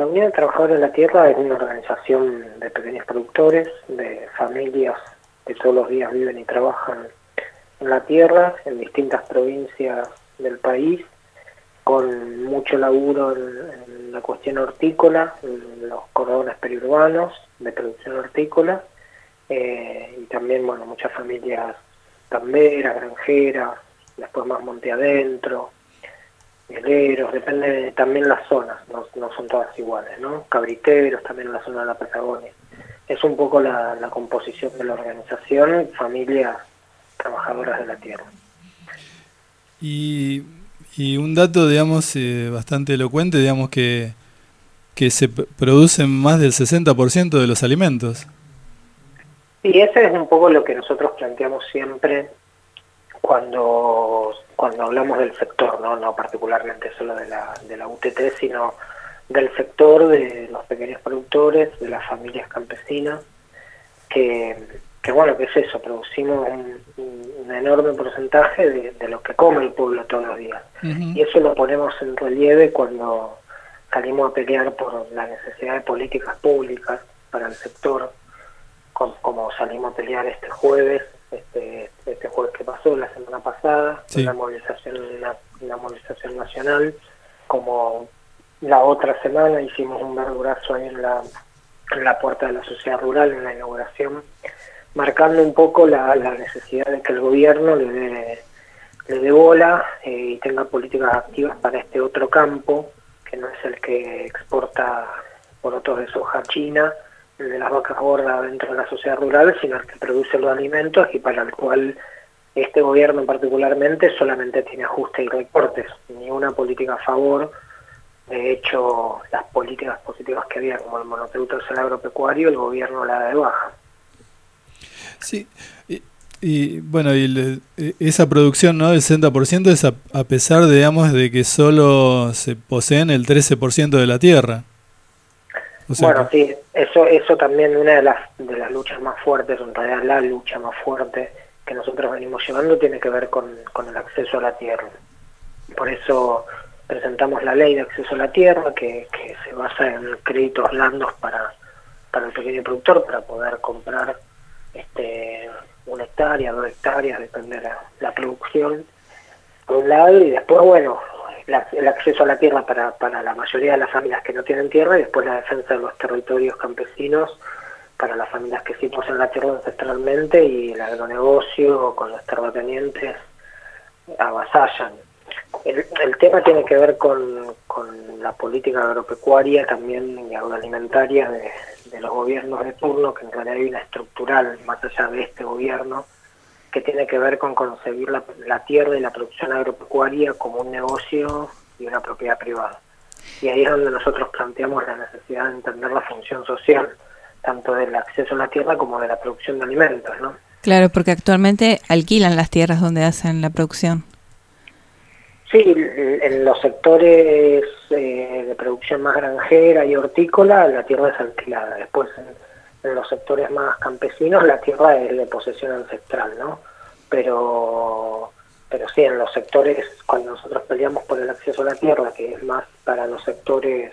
Unión de Trabajadores de la Tierra es una organización de pequeños productores, de familias que todos los días viven y trabajan en la tierra, en distintas provincias del país, con mucho laburo en la cuestión hortícola, en los cordones periurbanos de producción hortícola, y también, bueno, muchas familias tamberas, granjeras, después más monte adentro, mieleros, depende también las zonas, no son todas iguales, ¿no? Cabriteros también en la zona de la Patagonia. Es un poco la composición de la organización, familias trabajadoras de la tierra. Y un dato, digamos, bastante elocuente, digamos, que se producen más del 60% de los alimentos. Y ese es un poco lo que nosotros planteamos siempre cuando hablamos del sector, no particularmente solo de la UTT, sino del sector de los pequeños productores, de las familias campesinas, que bueno, que es eso, producimos un enorme porcentaje de lo que come el pueblo todos los días. Uh-huh. Y eso lo ponemos en relieve cuando salimos a pelear por la necesidad de políticas públicas para el sector, como salimos a pelear este jueves que pasó, la semana pasada, sí, una movilización nacional, como la otra semana hicimos un verdurazo ahí en la puerta de la sociedad rural, en la inauguración, marcando un poco la necesidad de que el gobierno le dé bola y tenga políticas activas para este otro campo, que no es el que exporta porotos de soja a China, el de las vacas gordas dentro de la sociedad rural, sino el que produce los alimentos y para el cual este gobierno particularmente solamente tiene ajustes y recortes, ni una política a favor. De hecho, las políticas positivas que había, como el monotributo del agropecuario, el gobierno la da de baja. Sí, y bueno, esa producción, ¿no?, del 60% es a pesar, digamos, de que solo se poseen el 13% de la tierra. O sea bueno, sí, eso también una de las luchas más fuertes, en realidad la lucha más fuerte que nosotros venimos llevando tiene que ver con el acceso a la tierra. Por eso presentamos la ley de acceso a la tierra, que se basa en créditos blandos para el pequeño productor, para poder comprar 1 hectárea, 2 hectáreas, depende de la producción, por un lado, y después, bueno, el acceso a la tierra para la mayoría de las familias que no tienen tierra, y después la defensa de los territorios campesinos para las familias que sí poseen la tierra ancestralmente, y el agronegocio con los terratenientes avasallan. El tema tiene que ver con la política agropecuaria también y agroalimentaria de los gobiernos de turno, que en realidad hay una estructural más allá de este gobierno, que tiene que ver con concebir la tierra y la producción agropecuaria como un negocio y una propiedad privada. Y ahí es donde nosotros planteamos la necesidad de entender la función social, tanto del acceso a la tierra como de la producción de alimentos, ¿no? Claro, porque actualmente alquilan las tierras donde hacen la producción. Sí, en los sectores de producción más granjera y hortícola, la tierra es alquilada. Después, en los sectores más campesinos, la tierra es de posesión ancestral, ¿no? Pero sí, en los sectores, cuando nosotros peleamos por el acceso a la tierra, que es más para los sectores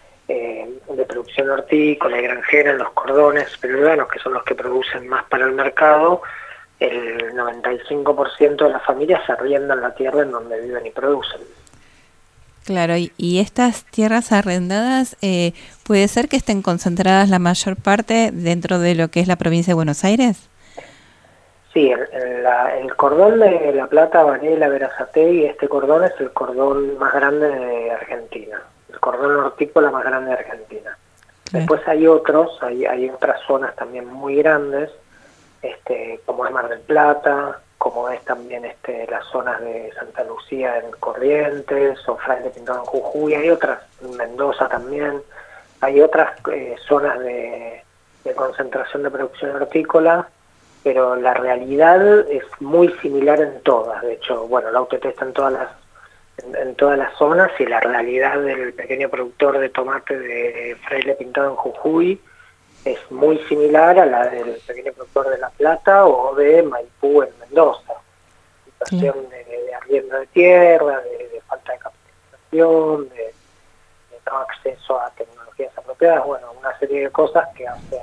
de producción hortícola y granjera, en los cordones periurbanos, que son los que producen más para el mercado, el 95% de las familias se arriendan la tierra en donde viven y producen. Claro, y estas tierras arrendadas, ¿puede ser que estén concentradas la mayor parte dentro de lo que es la provincia de Buenos Aires? Sí, el cordón de La Plata, Varela, Berazategui, este cordón es el cordón más grande de Argentina, el cordón hortícola más grande de Argentina. Claro. Después hay otras zonas también muy grandes, como es Mar del Plata, como es también las zonas de Santa Lucía en Corrientes, o Fraile Pintado en Jujuy, hay otras, en Mendoza también, hay otras zonas de concentración de producción hortícola, pero la realidad es muy similar en todas. De hecho, bueno, la UTT está en todas las zonas, y la realidad del pequeño productor de tomate de Fraile Pintado en Jujuy es muy similar a la del pequeño productor de La Plata o de Maipú en Mendoza. Situación de arriendo de tierra, de falta de capacitación, de no acceso a tecnología apropiadas, bueno, una serie de cosas que hace.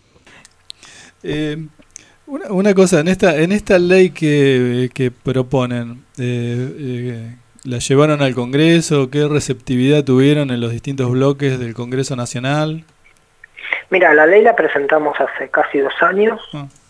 Una cosa, en esta ley que proponen, ¿la llevaron al Congreso? ¿Qué receptividad tuvieron en los distintos bloques del Congreso Nacional? Mira, la ley la presentamos hace casi 2 años.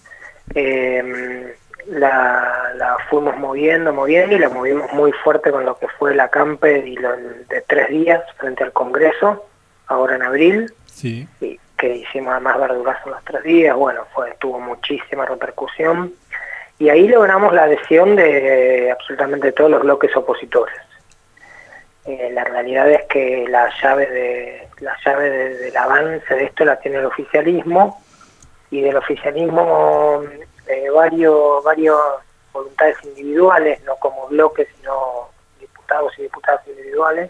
La fuimos moviendo y la movimos muy fuerte con lo que fue la CAMPE y lo de 3 días frente al Congreso, ahora en abril. Sí. Y que hicimos además verdurazo en los 3 días, bueno, tuvo muchísima repercusión. Y ahí logramos la adhesión de absolutamente todos los bloques opositores. La realidad es que la llave del avance de esto la tiene el oficialismo, y del oficialismo varios voluntades individuales, no como bloques, sino diputados y diputadas individuales,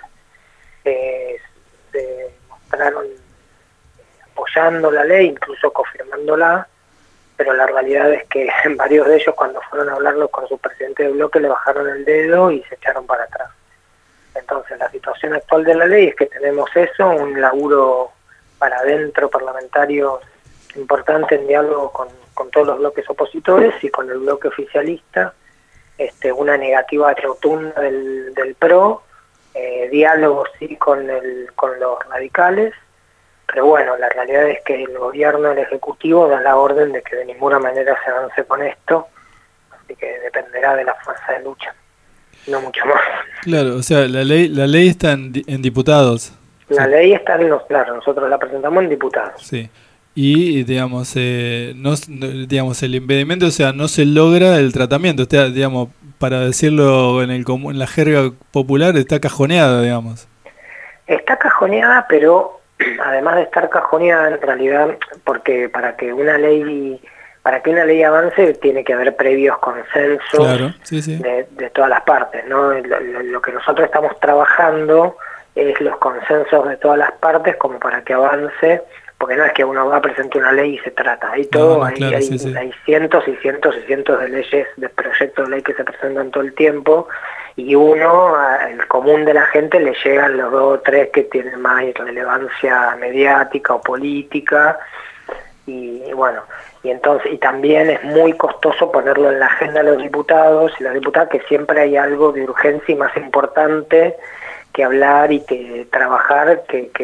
se mostraron apoyando la ley, incluso confirmándola, pero la realidad es que varios de ellos, cuando fueron a hablarlo con su presidente de bloque, le bajaron el dedo y se echaron para atrás. Entonces la situación actual de la ley es que tenemos eso, un laburo para adentro parlamentario importante en diálogo con todos los bloques opositores y con el bloque oficialista, una negativa rotunda del PRO, diálogo sí con los radicales, pero bueno, la realidad es que el gobierno, el ejecutivo, da la orden de que de ninguna manera se avance con esto, así que dependerá de la fuerza de lucha, no mucho más. Claro, o sea, la ley está en diputados. La ley está claro, nosotros la presentamos en diputados. Sí. Y, digamos, digamos, el impedimento, o sea, no se logra el tratamiento, o sea, digamos, para decirlo en la jerga popular, está cajoneada, digamos. Está cajoneada, pero además de estar cajoneada, en realidad, porque para que una ley avance tiene que haber previos consensos, claro, sí, sí, de todas las partes, ¿no? Lo que nosotros estamos trabajando es los consensos de todas las partes como para que avance, porque no es que uno va a presentar una ley y se trata, hay todo, claro, sí, sí. Hay cientos y cientos y cientos de leyes, de proyectos de ley que se presentan todo el tiempo, y el común de la gente le llegan los 2 o 3 que tienen más relevancia mediática o política, y bueno, y también es muy costoso ponerlo en la agenda de los diputados y las diputadas, que siempre hay algo de urgencia y más importante que hablar y que trabajar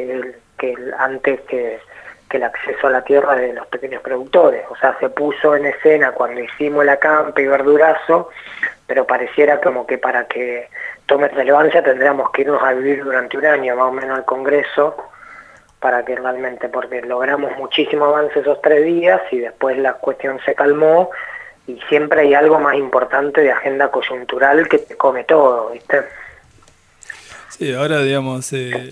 antes que el acceso a la tierra de los pequeños productores. O sea, se puso en escena cuando hicimos la CAMPE y verdurazo, pero pareciera como que para que tome relevancia tendríamos que irnos a vivir durante 1 año más o menos al Congreso, para que realmente, porque logramos muchísimo avance esos 3 días y después la cuestión se calmó, y siempre hay algo más importante de agenda coyuntural que te come todo, ¿viste? Sí, ahora, digamos,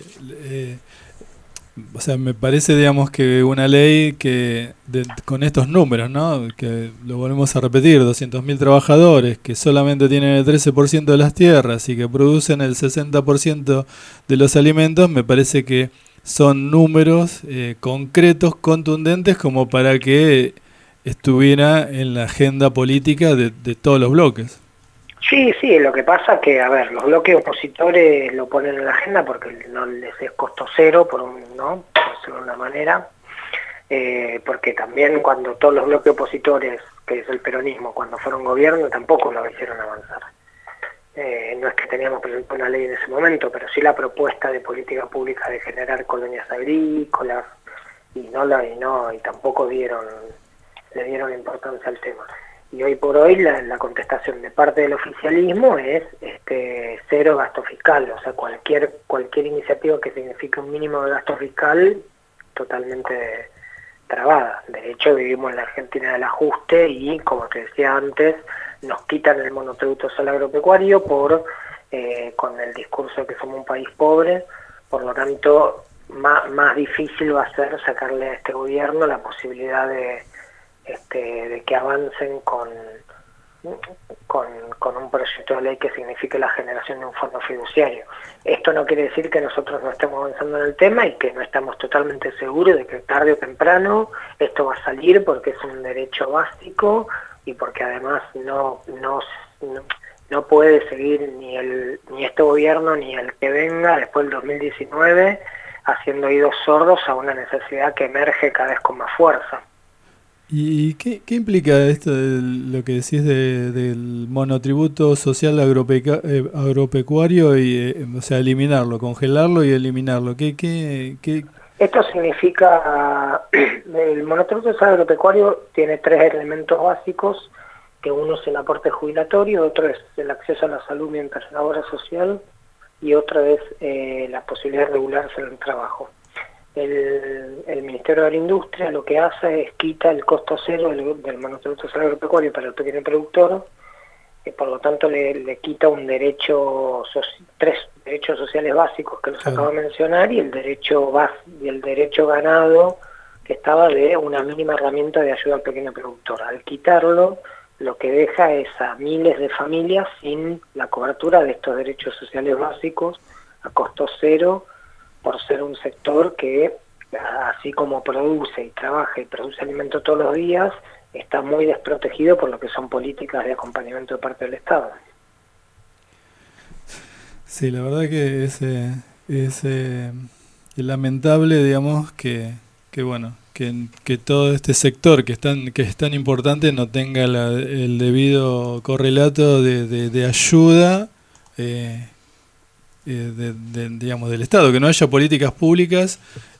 o sea, me parece, digamos, que una ley que con estos números, ¿no? Que lo volvemos a repetir, 200.000 trabajadores que solamente tienen el 13% de las tierras y que producen el 60% de los alimentos, me parece que son números concretos, contundentes, como para que estuviera en la agenda política de todos los bloques. Sí, lo que pasa que, a ver, los bloques opositores lo ponen en la agenda porque no les es costo cero, por decirlo de una manera, porque también cuando todos los bloques opositores, que es el peronismo, cuando fueron gobierno, tampoco lo hicieron avanzar. No es que teníamos presentado una ley en ese momento, pero sí la propuesta de política pública de generar colonias agrícolas, y tampoco le dieron importancia al tema. Y hoy por hoy la contestación de parte del oficialismo es cero gasto fiscal, o sea, cualquier iniciativa que signifique un mínimo de gasto fiscal totalmente trabada. De hecho, vivimos en la Argentina del ajuste y, como te decía antes, nos quitan el monotributo social agropecuario con el discurso de que somos un país pobre. Por lo tanto, más difícil va a ser sacarle a este gobierno la posibilidad de que avancen con un proyecto de ley que signifique la generación de un fondo fiduciario. Esto no quiere decir que nosotros no estemos avanzando en el tema y que no estamos totalmente seguros de que tarde o temprano esto va a salir, porque es un derecho básico y porque además no puede seguir ni este gobierno ni el que venga después del 2019 haciendo oídos sordos a una necesidad que emerge cada vez con más fuerza. ¿Y qué implica esto de lo que decís del monotributo social agropecuario y, o sea, eliminarlo, congelarlo y eliminarlo? ¿Qué? Esto significa, el monotributo social agropecuario tiene 3 elementos básicos, que uno es el aporte jubilatorio, otro es el acceso a la salud mientras la obra social y otro es la posibilidad de regularse en el trabajo. El Ministerio de la Industria lo que hace es quita el costo cero del monotributo social agropecuario para el pequeño productor, que por lo tanto le quita un derecho, 3 derechos sociales básicos que los acabo de mencionar y el derecho ganado, que estaba de una mínima herramienta de ayuda al pequeño productor. Al quitarlo, lo que deja es a miles de familias sin la cobertura de estos derechos sociales básicos a costo cero, por ser un sector que, así como produce y trabaja y produce alimento todos los días, está muy desprotegido por lo que son políticas de acompañamiento de parte del Estado. Sí, la verdad que es lamentable, digamos, que bueno, que todo este sector que es tan importante no tenga el debido correlato de ayuda digamos, del Estado, que no haya políticas públicas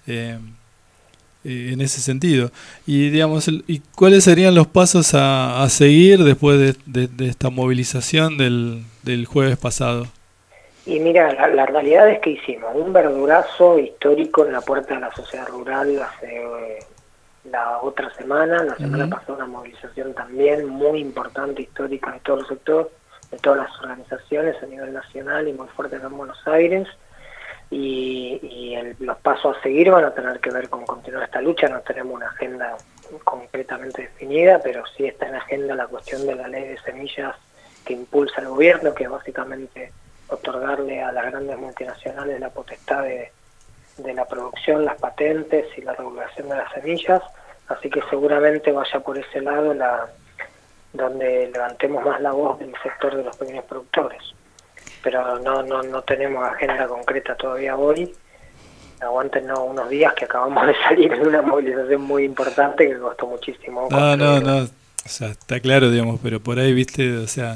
en ese sentido. Y digamos, ¿y cuáles serían los pasos a seguir después de esta movilización del jueves pasado? Y mira, la realidad es que hicimos un verdurazo histórico en la puerta de la sociedad rural hace la otra semana. La semana pasada una movilización también muy importante, histórica de todos los sectores, de todas las organizaciones a nivel nacional y muy fuerte acá en Buenos Aires. Y los pasos a seguir van a tener que ver con continuar esta lucha. No tenemos una agenda concretamente definida, pero sí está en agenda la cuestión de la ley de semillas que impulsa el gobierno, que es básicamente otorgarle a las grandes multinacionales la potestad de la producción, las patentes y la regulación de las semillas. Así que seguramente vaya por ese lado donde levantemos más la voz del sector de los pequeños productores. Pero no tenemos agenda concreta todavía hoy. Aguántenos unos días que acabamos de salir de una movilización muy importante que costó muchísimo. No, o sea, está claro, digamos, pero por ahí, viste, o sea,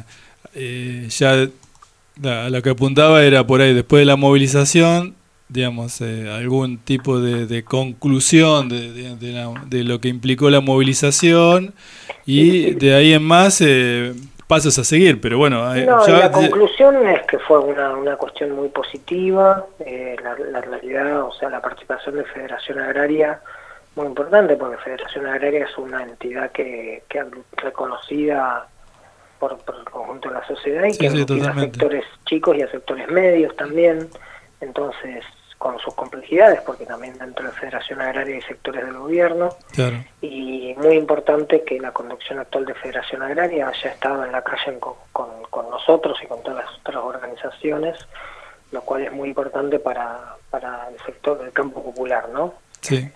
ya a lo que apuntaba era por ahí, después de la movilización, digamos, algún tipo de conclusión de lo que implicó la movilización y de ahí en más pasos a seguir, pero bueno. La conclusión es que fue una cuestión muy positiva, la realidad, o sea, la participación de Federación Agraria, muy importante, porque Federación Agraria es una entidad que reconocida por el conjunto de la sociedad y que aglutina a sectores chicos y a sectores medios también. Entonces, con sus complejidades, porque también dentro de Federación Agraria hay sectores del gobierno, claro. Y muy importante que la conducción actual de Federación Agraria haya estado en la calle con nosotros y con todas las otras organizaciones, lo cual es muy importante para el sector del campo popular, ¿no? Sí.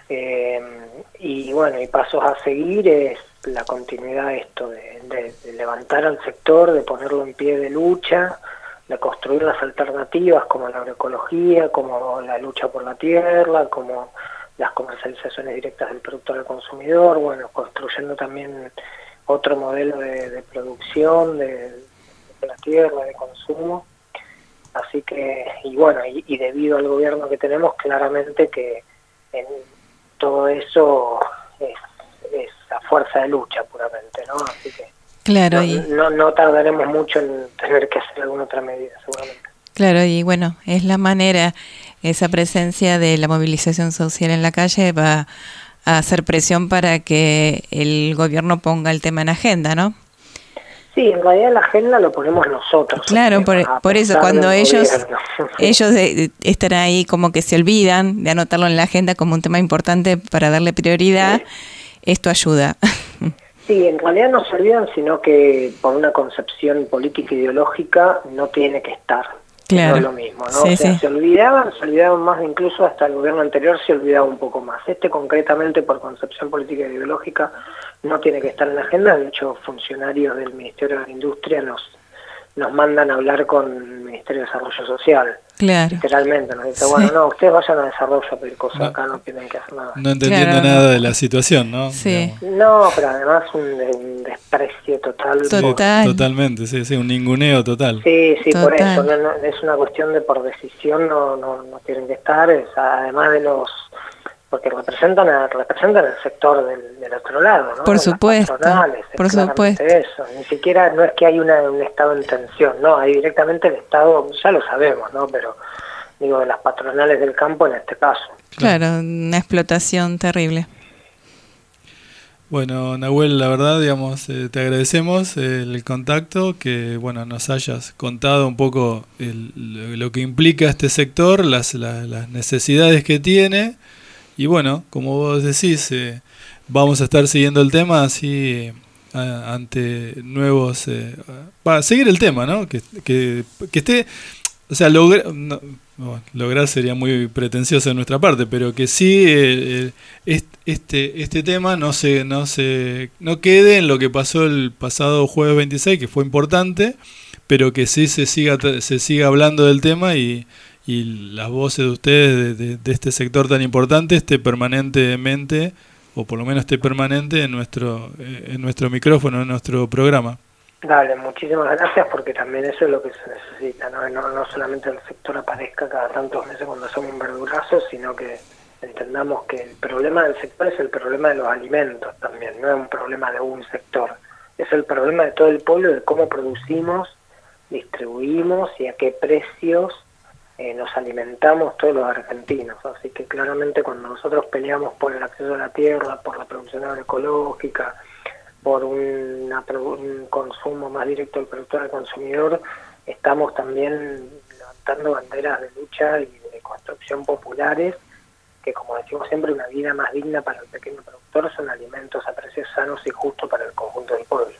Y bueno, y pasos a seguir es la continuidad de esto, de levantar al sector, de ponerlo en pie de lucha, de construir las alternativas como la agroecología, como la lucha por la tierra, como las comercializaciones directas del productor al consumidor, bueno, construyendo también otro modelo de producción de la tierra, de consumo. Así que, y bueno, y debido al gobierno que tenemos, claramente que en todo eso es a fuerza de lucha puramente, ¿no? Así que claro, no tardaremos mucho en tener que hacer alguna otra medida, seguramente. Claro, y bueno, es la manera, esa presencia de la movilización social en la calle va a hacer presión para que el gobierno ponga el tema en agenda, ¿no? Sí, en realidad la agenda lo ponemos nosotros. Claro, por eso cuando ellos están ahí como que se olvidan de anotarlo en la agenda como un tema importante para darle prioridad, esto ayuda. Sí, en realidad no se olvidan, sino que por una concepción política ideológica no tiene que estar. Claro. No es lo mismo, ¿no? Sí, o sea, sí. se olvidaban más, incluso hasta el gobierno anterior se olvidaba un poco más. Concretamente por concepción política e ideológica no tiene que estar en la agenda. De hecho, funcionarios del Ministerio de la Industria nos nos mandan a hablar con el Ministerio de Desarrollo Social. Claro. Literalmente, nos dice, Sí. bueno, no, ustedes vayan a desarrollo a pedir cosas, No. acá no tienen que hacer nada. No entendiendo Claro, nada no. de la situación, ¿no? Sí. Digamos. No, pero además un desprecio total. Sí, Total. totalmente, sí, un ninguneo total. Sí, por Total. eso, no, es una cuestión de por decisión no tienen que estar, además de porque representan el sector del otro lado, ¿no? Por Las supuesto, patronales, es por claramente supuesto. eso, ni siquiera no es que hay un estado en tensión, no, hay directamente el estado, ya lo sabemos, ¿no? Pero digo, de las patronales del campo en este caso. Claro, una explotación terrible. Bueno, Nahuel, la verdad, digamos, te agradecemos el contacto, que bueno, nos hayas contado un poco lo que implica este sector, las necesidades que tiene, y bueno, como vos decís, vamos a estar siguiendo el tema así ante nuevos, para seguir el tema, ¿no? Que esté, o sea, lograr sería muy pretencioso de nuestra parte, pero que sí este tema no quede en lo que pasó el pasado jueves 26, que fue importante, pero que sí se siga hablando del tema y las voces de ustedes de este sector tan importante esté permanentemente, o por lo menos esté permanente en nuestro micrófono, en nuestro programa. Dale, muchísimas gracias, porque también eso es lo que se necesita, no solamente el sector aparezca cada tantos meses cuando hacemos un verdurazo, sino que entendamos que el problema del sector es el problema de los alimentos también, no es un problema de un sector, es el problema de todo el pueblo, de cómo producimos, distribuimos y a qué precios nos alimentamos todos los argentinos. Así que claramente cuando nosotros peleamos por el acceso a la tierra, por la producción agroecológica, por un consumo más directo del productor al consumidor, estamos también levantando banderas de lucha y de construcción populares, que como decimos siempre, una vida más digna para el pequeño productor son alimentos a precios sanos y justos para el conjunto del pueblo.